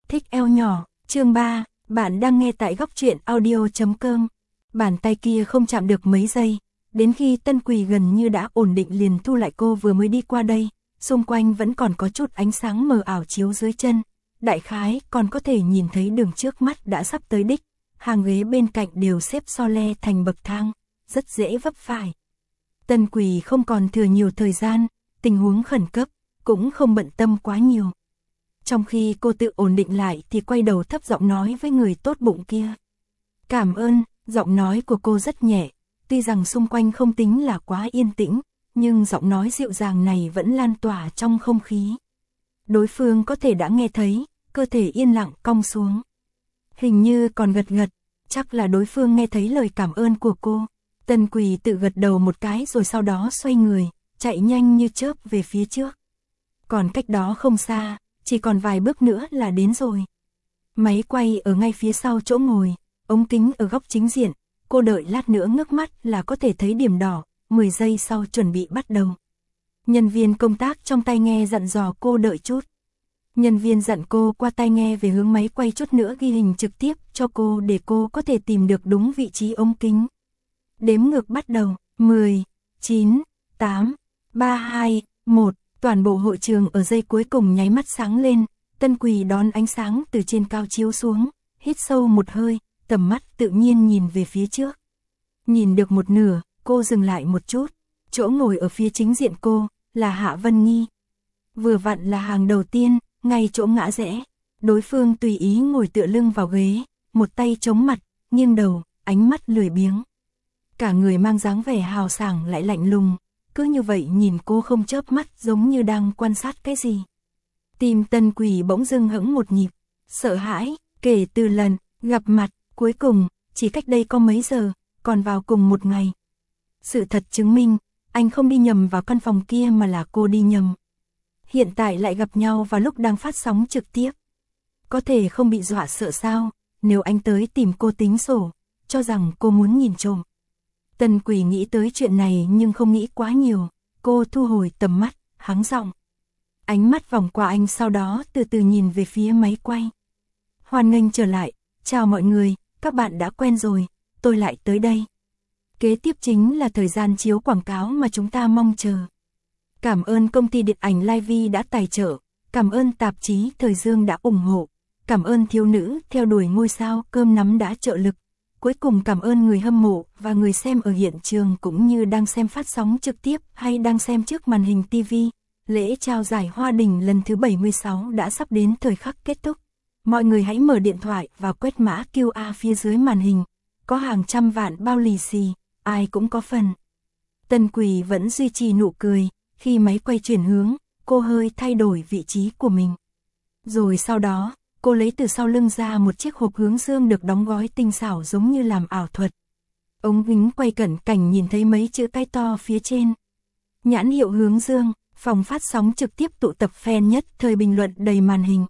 Thích eo nhỏ, chương 3, bạn đang nghe tại góc truyện audio.com. Bàn tay kia không chạm được mấy giây, đến khi Tân Quỳ gần như đã ổn định liền thu lại cô vừa mới đi qua đây, xung quanh vẫn còn có chút ánh sáng mờ ảo chiếu dưới chân, đại khái còn có thể nhìn thấy đường trước mắt đã sắp tới đích, hàng ghế bên cạnh đều xếp so le thành bậc thang, rất dễ vấp phải. Tân Quỳ không còn thừa nhiều thời gian, tình huống khẩn cấp, cũng không bận tâm quá nhiều. Trong khi cô tự ổn định lại thì quay đầu thấp giọng nói với người tốt bụng kia. Cảm ơn, giọng nói của cô rất nhẹ, tuy rằng xung quanh không tính là quá yên tĩnh, nhưng giọng nói dịu dàng này vẫn lan tỏa trong không khí. Đối phương có thể đã nghe thấy, cơ thể yên lặng cong xuống. Hình như còn gật gật, chắc là đối phương nghe thấy lời cảm ơn của cô. Tân Quỳ tự gật đầu một cái rồi sau đó xoay người, chạy nhanh như chớp về phía trước. Còn cách đó không xa, chỉ còn vài bước nữa là đến rồi. Máy quay ở ngay phía sau chỗ ngồi, ống kính ở góc chính diện, cô đợi lát nữa ngước mắt là có thể thấy điểm đỏ, 10 giây sau chuẩn bị bắt đầu. Nhân viên công tác trong tai nghe dặn dò cô đợi chút. Nhân viên dặn cô qua tai nghe về hướng máy quay chút nữa ghi hình trực tiếp cho cô để cô có thể tìm được đúng vị trí ống kính. Đếm ngược bắt đầu, 10, 9, 8, 3, 2, 1, toàn bộ hội trường ở giây cuối cùng nháy mắt sáng lên, Tân Quỳ đón ánh sáng từ trên cao chiếu xuống, hít sâu một hơi, tầm mắt tự nhiên nhìn về phía trước. Nhìn được một nửa, cô dừng lại một chút, chỗ ngồi ở phía chính diện cô, là Hạ Vân Nghi. Vừa vặn là hàng đầu tiên, ngay chỗ ngã rẽ, đối phương tùy ý ngồi tựa lưng vào ghế, một tay chống mặt, nghiêng đầu, ánh mắt lười biếng. Cả người mang dáng vẻ hào sảng lại lạnh lùng, cứ như vậy nhìn cô không chớp mắt giống như đang quan sát cái gì. Tim Tân Quỳ bỗng dưng hững một nhịp, sợ hãi, kể từ lần gặp mặt cuối cùng, chỉ cách đây có mấy giờ, còn vào cùng một ngày. Sự thật chứng minh, anh không đi nhầm vào căn phòng kia mà là cô đi nhầm. Hiện tại lại gặp nhau vào lúc đang phát sóng trực tiếp. Có thể không bị dọa sợ sao, nếu anh tới tìm cô tính sổ, cho rằng cô muốn nhìn trộm. Tân Quỳ nghĩ tới chuyện này nhưng không nghĩ quá nhiều, cô thu hồi tầm mắt, hắng giọng. Ánh mắt vòng qua anh sau đó từ từ nhìn về phía máy quay. Hoan nghênh trở lại, chào mọi người, các bạn đã quen rồi, tôi lại tới đây. Kế tiếp chính là thời gian chiếu quảng cáo mà chúng ta mong chờ. Cảm ơn công ty điện ảnh Livy đã tài trợ, cảm ơn tạp chí Thời Dương đã ủng hộ, cảm ơn thiếu nữ theo đuổi ngôi sao Cơm Nắm đã trợ lực. Cuối cùng cảm ơn người hâm mộ và người xem ở hiện trường cũng như đang xem phát sóng trực tiếp hay đang xem trước màn hình TV. Lễ trao giải Hoa Đình lần thứ 76 đã sắp đến thời khắc kết thúc. Mọi người hãy mở điện thoại và quét mã QR phía dưới màn hình. Có hàng trăm vạn bao lì xì, ai cũng có phần. Tân Quỳ vẫn duy trì nụ cười, khi máy quay chuyển hướng, cô hơi thay đổi vị trí của mình. Rồi sau đó, cô lấy từ sau lưng ra một chiếc hộp hướng dương được đóng gói tinh xảo giống như làm ảo thuật. Ống kính quay cận cảnh nhìn thấy mấy chữ cái to phía trên. Nhãn hiệu Hướng Dương, phòng phát sóng trực tiếp tụ tập fan nhất thời bình luận đầy màn hình.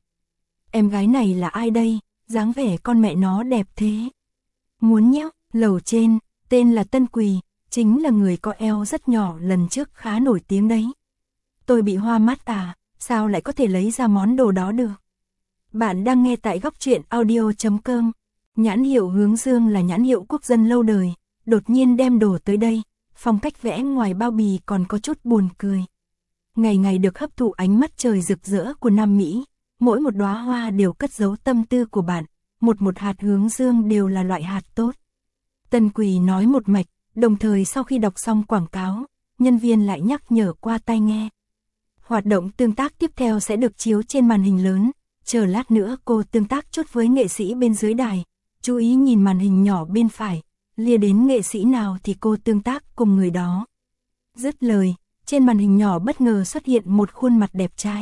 Em gái này là ai đây, dáng vẻ con mẹ nó đẹp thế. Muốn nhéo, lầu trên, tên là Tân Quỳ, chính là người có eo rất nhỏ lần trước khá nổi tiếng đấy. Tôi bị hoa mắt à, sao lại có thể lấy ra món đồ đó được. Bạn đang nghe tại góc truyện audio.com. Nhãn hiệu Hướng Dương là nhãn hiệu quốc dân lâu đời, đột nhiên đem đồ tới đây, phong cách vẽ ngoài bao bì còn có chút buồn cười. Ngày ngày được hấp thụ ánh mắt trời rực rỡ của Nam Mỹ, mỗi một đóa hoa đều cất giấu tâm tư của bạn, một hạt hướng dương đều là loại hạt tốt. Tân Quỳ nói một mạch, đồng thời sau khi đọc xong quảng cáo, nhân viên lại nhắc nhở qua tai nghe. Hoạt động tương tác tiếp theo sẽ được chiếu trên màn hình lớn. Chờ lát nữa cô tương tác chút với nghệ sĩ bên dưới đài, chú ý nhìn màn hình nhỏ bên phải, lia đến nghệ sĩ nào thì cô tương tác cùng người đó. Dứt lời, trên màn hình nhỏ bất ngờ xuất hiện một khuôn mặt đẹp trai.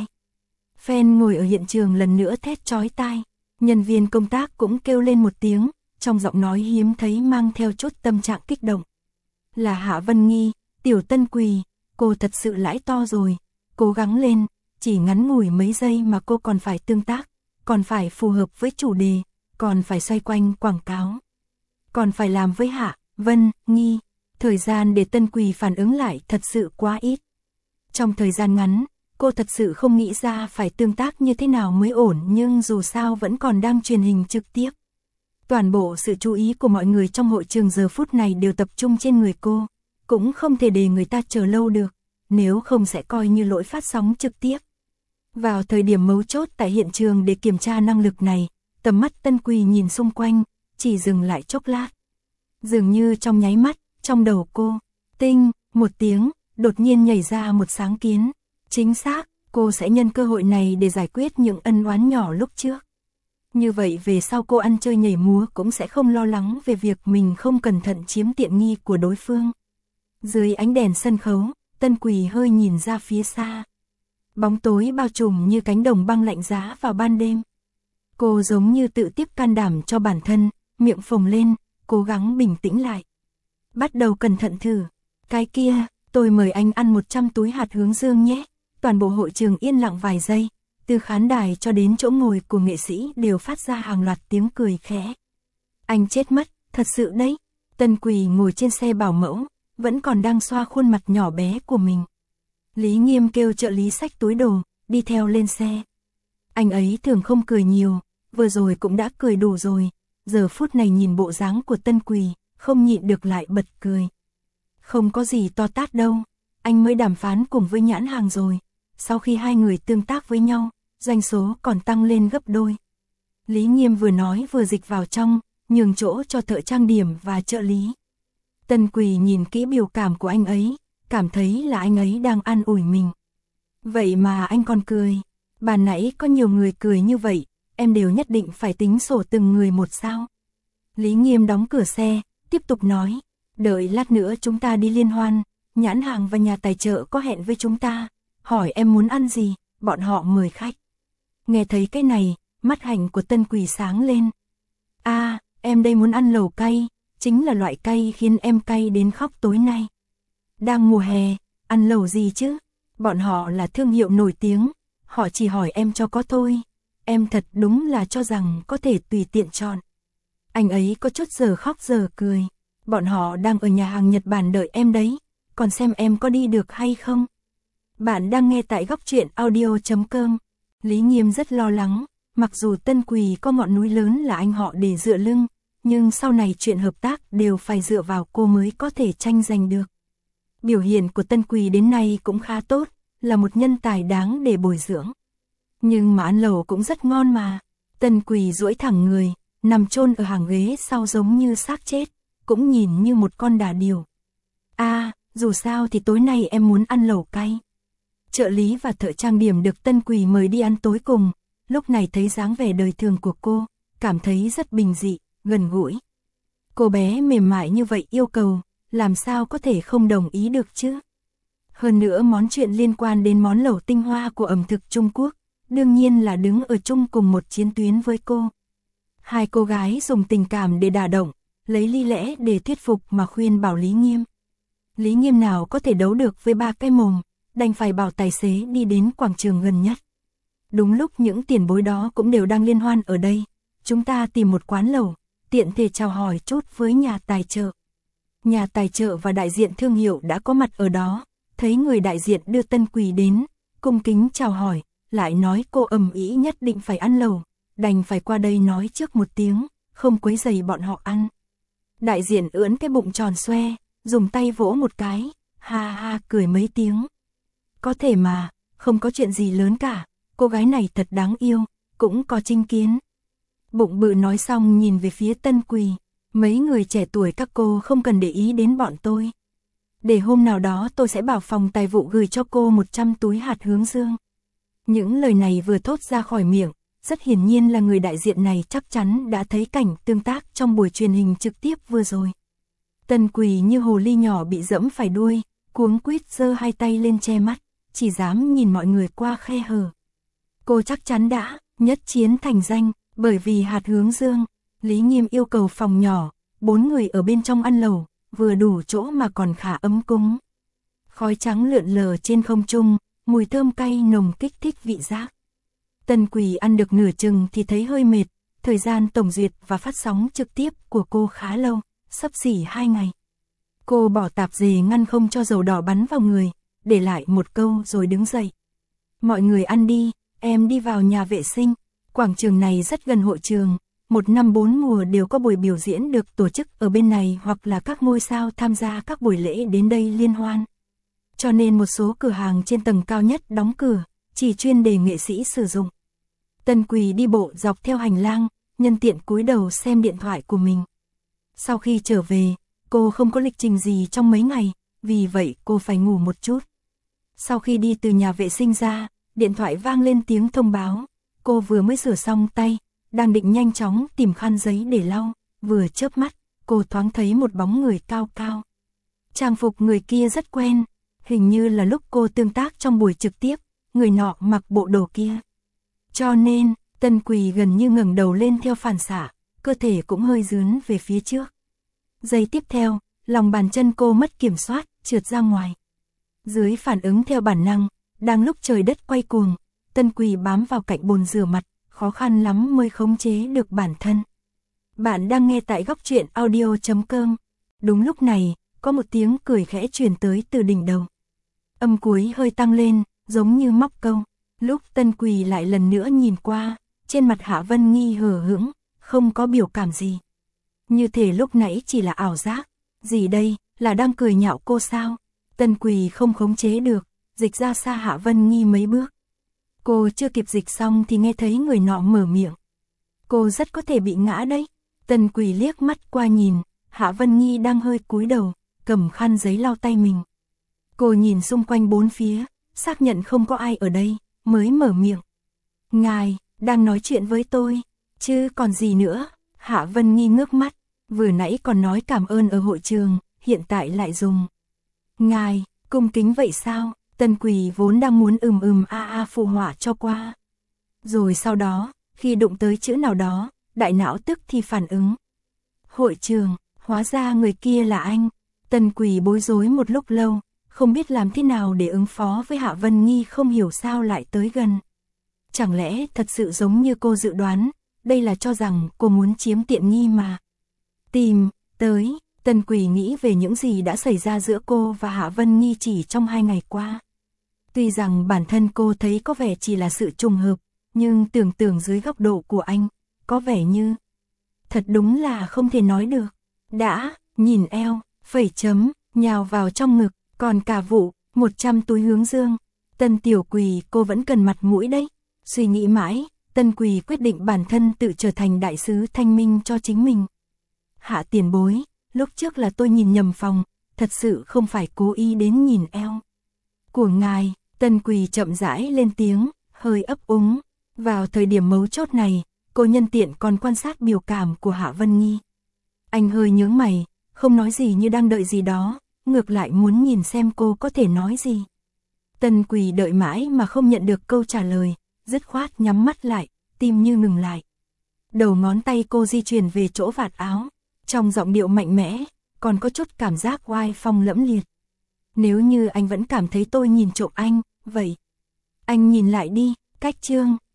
Fan ngồi ở hiện trường lần nữa thét chói tai, nhân viên công tác cũng kêu lên một tiếng, trong giọng nói hiếm thấy mang theo chút tâm trạng kích động. Là Hạ Vân Nghi, tiểu Tân Quỳ, cô thật sự lãi to rồi, cố gắng lên. Chỉ ngắn ngủi mấy giây mà cô còn phải tương tác, còn phải phù hợp với chủ đề, còn phải xoay quanh quảng cáo, còn phải làm với Hạ Vân Nghi. Thời gian để Tân Quỳ phản ứng lại thật sự quá ít. Trong thời gian ngắn, Cô thật sự không nghĩ ra phải tương tác như thế nào mới ổn, nhưng dù sao vẫn còn đang truyền hình trực tiếp. Toàn bộ sự chú ý của mọi người trong hội trường giờ phút này đều tập trung trên người cô, cũng không thể để người ta chờ lâu được, nếu không sẽ coi như lỗi phát sóng trực tiếp. Vào thời điểm mấu chốt tại hiện trường để kiểm tra năng lực này, tầm mắt Tân Quỳ nhìn xung quanh, chỉ dừng lại chốc lát. Dường như trong nháy mắt, trong đầu cô, tinh, một tiếng, đột nhiên nhảy ra một sáng kiến. Chính xác, cô sẽ nhân cơ hội này để giải quyết những ân oán nhỏ lúc trước. Như vậy về sau cô ăn chơi nhảy múa cũng sẽ không lo lắng về việc mình không cẩn thận chiếm tiện nghi của đối phương. Dưới ánh đèn sân khấu, Tân Quỳ hơi nhìn ra phía xa. Bóng tối bao trùm như cánh đồng băng lạnh giá vào ban đêm. Cô giống như tự tiếp can đảm cho bản thân, miệng phồng lên, cố gắng bình tĩnh lại. Bắt đầu cẩn thận thử. Cái kia, tôi mời anh ăn 100 túi hạt hướng dương nhé. Toàn bộ hội trường yên lặng vài giây, từ khán đài cho đến chỗ ngồi của nghệ sĩ đều phát ra hàng loạt tiếng cười khẽ. Anh chết mất, thật sự đấy. Tân Quỳ ngồi trên xe bảo mẫu, vẫn còn đang xoa khuôn mặt nhỏ bé của mình. Lý Nghiêm kêu trợ lý xách túi đồ, đi theo lên xe. Anh ấy thường không cười nhiều, vừa rồi cũng đã cười đủ rồi, giờ phút này nhìn bộ dáng của Tân Quỳ, không nhịn được lại bật cười. Không có gì to tát đâu, anh mới đàm phán cùng với nhãn hàng rồi, sau khi hai người tương tác với nhau, doanh số còn tăng lên gấp đôi. Lý Nghiêm vừa nói vừa dịch vào trong, nhường chỗ cho thợ trang điểm và trợ lý. Tân Quỳ nhìn kỹ biểu cảm của anh ấy, cảm thấy là anh ấy đang an ủi mình. Vậy mà anh còn cười, bà nãy có nhiều người cười như vậy, em đều nhất định phải tính sổ từng người một sao. Lý Nghiêm đóng cửa xe, tiếp tục nói, đợi lát nữa chúng ta đi liên hoan, nhãn hàng và nhà tài trợ có hẹn với chúng ta, hỏi em muốn ăn gì, bọn họ mời khách. Nghe thấy cái này, mắt hạnh của Tân Quỳ sáng lên. À, em đây muốn ăn lẩu cay, chính là loại cay khiến em cay đến khóc tối nay. Đang mùa hè, ăn lẩu gì chứ? Bọn họ là thương hiệu nổi tiếng, họ chỉ hỏi em cho có thôi. Em thật đúng là cho rằng có thể tùy tiện chọn. Anh ấy có chút giờ khóc giờ cười. Bọn họ đang ở nhà hàng Nhật Bản đợi em đấy, còn xem em có đi được hay không. Bạn đang nghe tại góc truyện audio.com. Lý Nghiêm rất lo lắng, mặc dù Tân Quỳ có ngọn núi lớn là anh họ để dựa lưng, nhưng sau này chuyện hợp tác đều phải dựa vào cô mới có thể tranh giành được. Biểu hiện của Tân Quỳ đến nay cũng khá tốt, là một nhân tài đáng để bồi dưỡng. Nhưng mà ăn lẩu cũng rất ngon mà. Tân Quỳ duỗi thẳng người, nằm chôn ở hàng ghế sau giống như xác chết, cũng nhìn như một con đà điểu. À, dù sao thì tối nay em muốn ăn lẩu cay. Trợ lý và thợ trang điểm được Tân Quỳ mời đi ăn tối cùng, lúc này thấy dáng vẻ đời thường của cô, cảm thấy rất bình dị, gần gũi. Cô bé mềm mại như vậy yêu cầu, làm sao có thể không đồng ý được chứ? Hơn nữa món chuyện liên quan đến món lẩu tinh hoa của ẩm thực Trung Quốc, đương nhiên là đứng ở chung cùng một chiến tuyến với cô. Hai cô gái dùng tình cảm để đả động, lấy lý lẽ để thuyết phục mà khuyên bảo Lý Nghiêm. Lý Nghiêm nào có thể đấu được với ba cái mồm, đành phải bảo tài xế đi đến quảng trường gần nhất. Đúng lúc những tiền bối đó cũng đều đang liên hoan ở đây, chúng ta tìm một quán lẩu, tiện thể chào hỏi chút với nhà tài trợ. Nhà tài trợ và đại diện thương hiệu đã có mặt ở đó, thấy người đại diện đưa Tân Quỳ đến, cung kính chào hỏi, lại nói cô ầm ĩ nhất định phải ăn lẩu, đành phải qua đây nói trước một tiếng, không quấy rầy bọn họ ăn. Đại diện ưỡn cái bụng tròn xoe, dùng tay vỗ một cái, ha ha cười mấy tiếng. Có thể mà, không có chuyện gì lớn cả, cô gái này thật đáng yêu, cũng có chính kiến. Bụng bự nói xong nhìn về phía Tân Quỳ, mấy người trẻ tuổi các cô không cần để ý đến bọn tôi. Để hôm nào đó tôi sẽ bảo phòng tài vụ gửi cho cô 100 túi hạt hướng dương. Những lời này vừa thốt ra khỏi miệng, rất hiển nhiên là người đại diện này chắc chắn đã thấy cảnh tương tác trong buổi truyền hình trực tiếp vừa rồi. Tân Quỳ như hồ ly nhỏ bị dẫm phải đuôi, cuống quýt giơ hai tay lên che mắt, chỉ dám nhìn mọi người qua khe hở. Cô chắc chắn đã nhất chiến thành danh, bởi vì hạt hướng dương. Lý Nghiêm yêu cầu phòng nhỏ, 4 người ở bên trong ăn lẩu, vừa đủ chỗ mà còn khá ấm cúng. Khói trắng lượn lờ trên không trung, mùi thơm cay nồng kích thích vị giác. Tân Quỳ ăn được nửa chừng thì thấy hơi mệt, thời gian tổng duyệt và phát sóng trực tiếp của cô khá lâu, xấp xỉ 2 ngày. Cô bỏ tạp dề ngăn không cho dầu đỏ bắn vào người, để lại một câu rồi đứng dậy. Mọi người ăn đi, em đi vào nhà vệ sinh. Quảng trường này rất gần hội trường, một năm 4 mùa đều có buổi biểu diễn được tổ chức ở bên này hoặc là các ngôi sao tham gia các buổi lễ đến đây liên hoan. Cho nên một số cửa hàng trên tầng cao nhất đóng cửa, chỉ chuyên để nghệ sĩ sử dụng. Tân Quỳ đi bộ dọc theo hành lang, nhân tiện cúi đầu xem điện thoại của mình. Sau khi trở về, cô không có lịch trình gì trong mấy ngày, vì vậy cô phải ngủ một chút. Sau khi đi từ nhà vệ sinh ra, điện thoại vang lên tiếng thông báo. Cô vừa mới rửa xong tay, đang định nhanh chóng tìm khăn giấy để lau, vừa chớp mắt, cô thoáng thấy một bóng người cao cao. Trang phục người kia rất quen, hình như là lúc cô tương tác trong buổi trực tiếp, người nọ mặc bộ đồ kia. Cho nên, Tân Quỳ gần như ngẩng đầu lên theo phản xạ, cơ thể cũng hơi dướn về phía trước. Giây tiếp theo, lòng bàn chân cô mất kiểm soát, trượt ra ngoài. Dưới phản ứng theo bản năng, đang lúc trời đất quay cuồng, Tân Quỳ bám vào cạnh bồn rửa mặt, khó khăn lắm mới khống chế được bản thân. Bạn đang nghe tại Góc Truyện Audio.com. Đúng lúc này, có một tiếng cười khẽ truyền tới từ đỉnh đầu. Âm cuối hơi tăng lên, giống như móc câu. Lúc Tân Quỳ lại lần nữa nhìn qua, trên mặt Hạ Vân Nghi hờ hững, không có biểu cảm gì. Như thể lúc nãy chỉ là ảo giác. Gì đây, là đang cười nhạo cô sao? Tân Quỳ không khống chế được, dịch ra xa Hạ Vân Nghi mấy bước. Cô chưa kịp dịch xong thì nghe thấy người nọ mở miệng. Cô rất có thể bị ngã đấy. Tân Quỳ liếc mắt qua nhìn, Hạ Vân Nghi đang hơi cúi đầu, cầm khăn giấy lau tay mình. Cô nhìn xung quanh bốn phía, xác nhận không có ai ở đây, mới mở miệng. Ngài, đang nói chuyện với tôi, chứ còn gì nữa. Hạ Vân Nghi ngước mắt, vừa nãy còn nói cảm ơn ở hội trường, hiện tại lại dùng. Ngài, cung kính vậy sao? Tân Quỳ vốn đang muốn phụ họa cho qua. Rồi sau đó, khi đụng tới chữ nào đó, đại não tức thì phản ứng. Hội trường, hóa ra người kia là anh. Tân Quỳ bối rối một lúc lâu, không biết làm thế nào để ứng phó với Hạ Vân Nghi không hiểu sao lại tới gần. Chẳng lẽ thật sự giống như cô dự đoán, đây là cho rằng cô muốn chiếm tiện nghi mà. Tìm, tới, Tân Quỳ nghĩ về những gì đã xảy ra giữa cô và Hạ Vân Nghi chỉ trong 2 ngày qua. Tuy rằng bản thân cô thấy có vẻ chỉ là sự trùng hợp, nhưng tưởng tượng dưới góc độ của anh, có vẻ như... Thật đúng là không thể nói được. Đã, nhìn eo, phẩy chấm, nhào vào trong ngực, còn cả vụ, 100 túi hướng dương. Tân Tiểu Quỳ cô vẫn cần mặt mũi đấy. Suy nghĩ mãi, Tân Quỳ quyết định bản thân tự trở thành đại sứ thanh minh cho chính mình. Hạ tiền bối, lúc trước là tôi nhìn nhầm phòng, thật sự không phải cố ý đến nhìn eo của ngài. Tân Quỳ chậm rãi lên tiếng, hơi ấp úng. Vào thời điểm mấu chốt này, cô nhân tiện còn quan sát biểu cảm của Hạ Vân Nghi. Anh hơi nhướng mày, không nói gì như đang đợi gì đó, ngược lại muốn nhìn xem cô có thể nói gì. Tân Quỳ đợi mãi mà không nhận được câu trả lời, dứt khoát nhắm mắt lại, tim như ngừng lại. Đầu ngón tay cô di chuyển về chỗ vạt áo, trong giọng điệu mạnh mẽ, còn có chút cảm giác oai phong lẫm liệt. Nếu như anh vẫn cảm thấy tôi nhìn trộm anh, vậy anh nhìn lại đi, cách chương.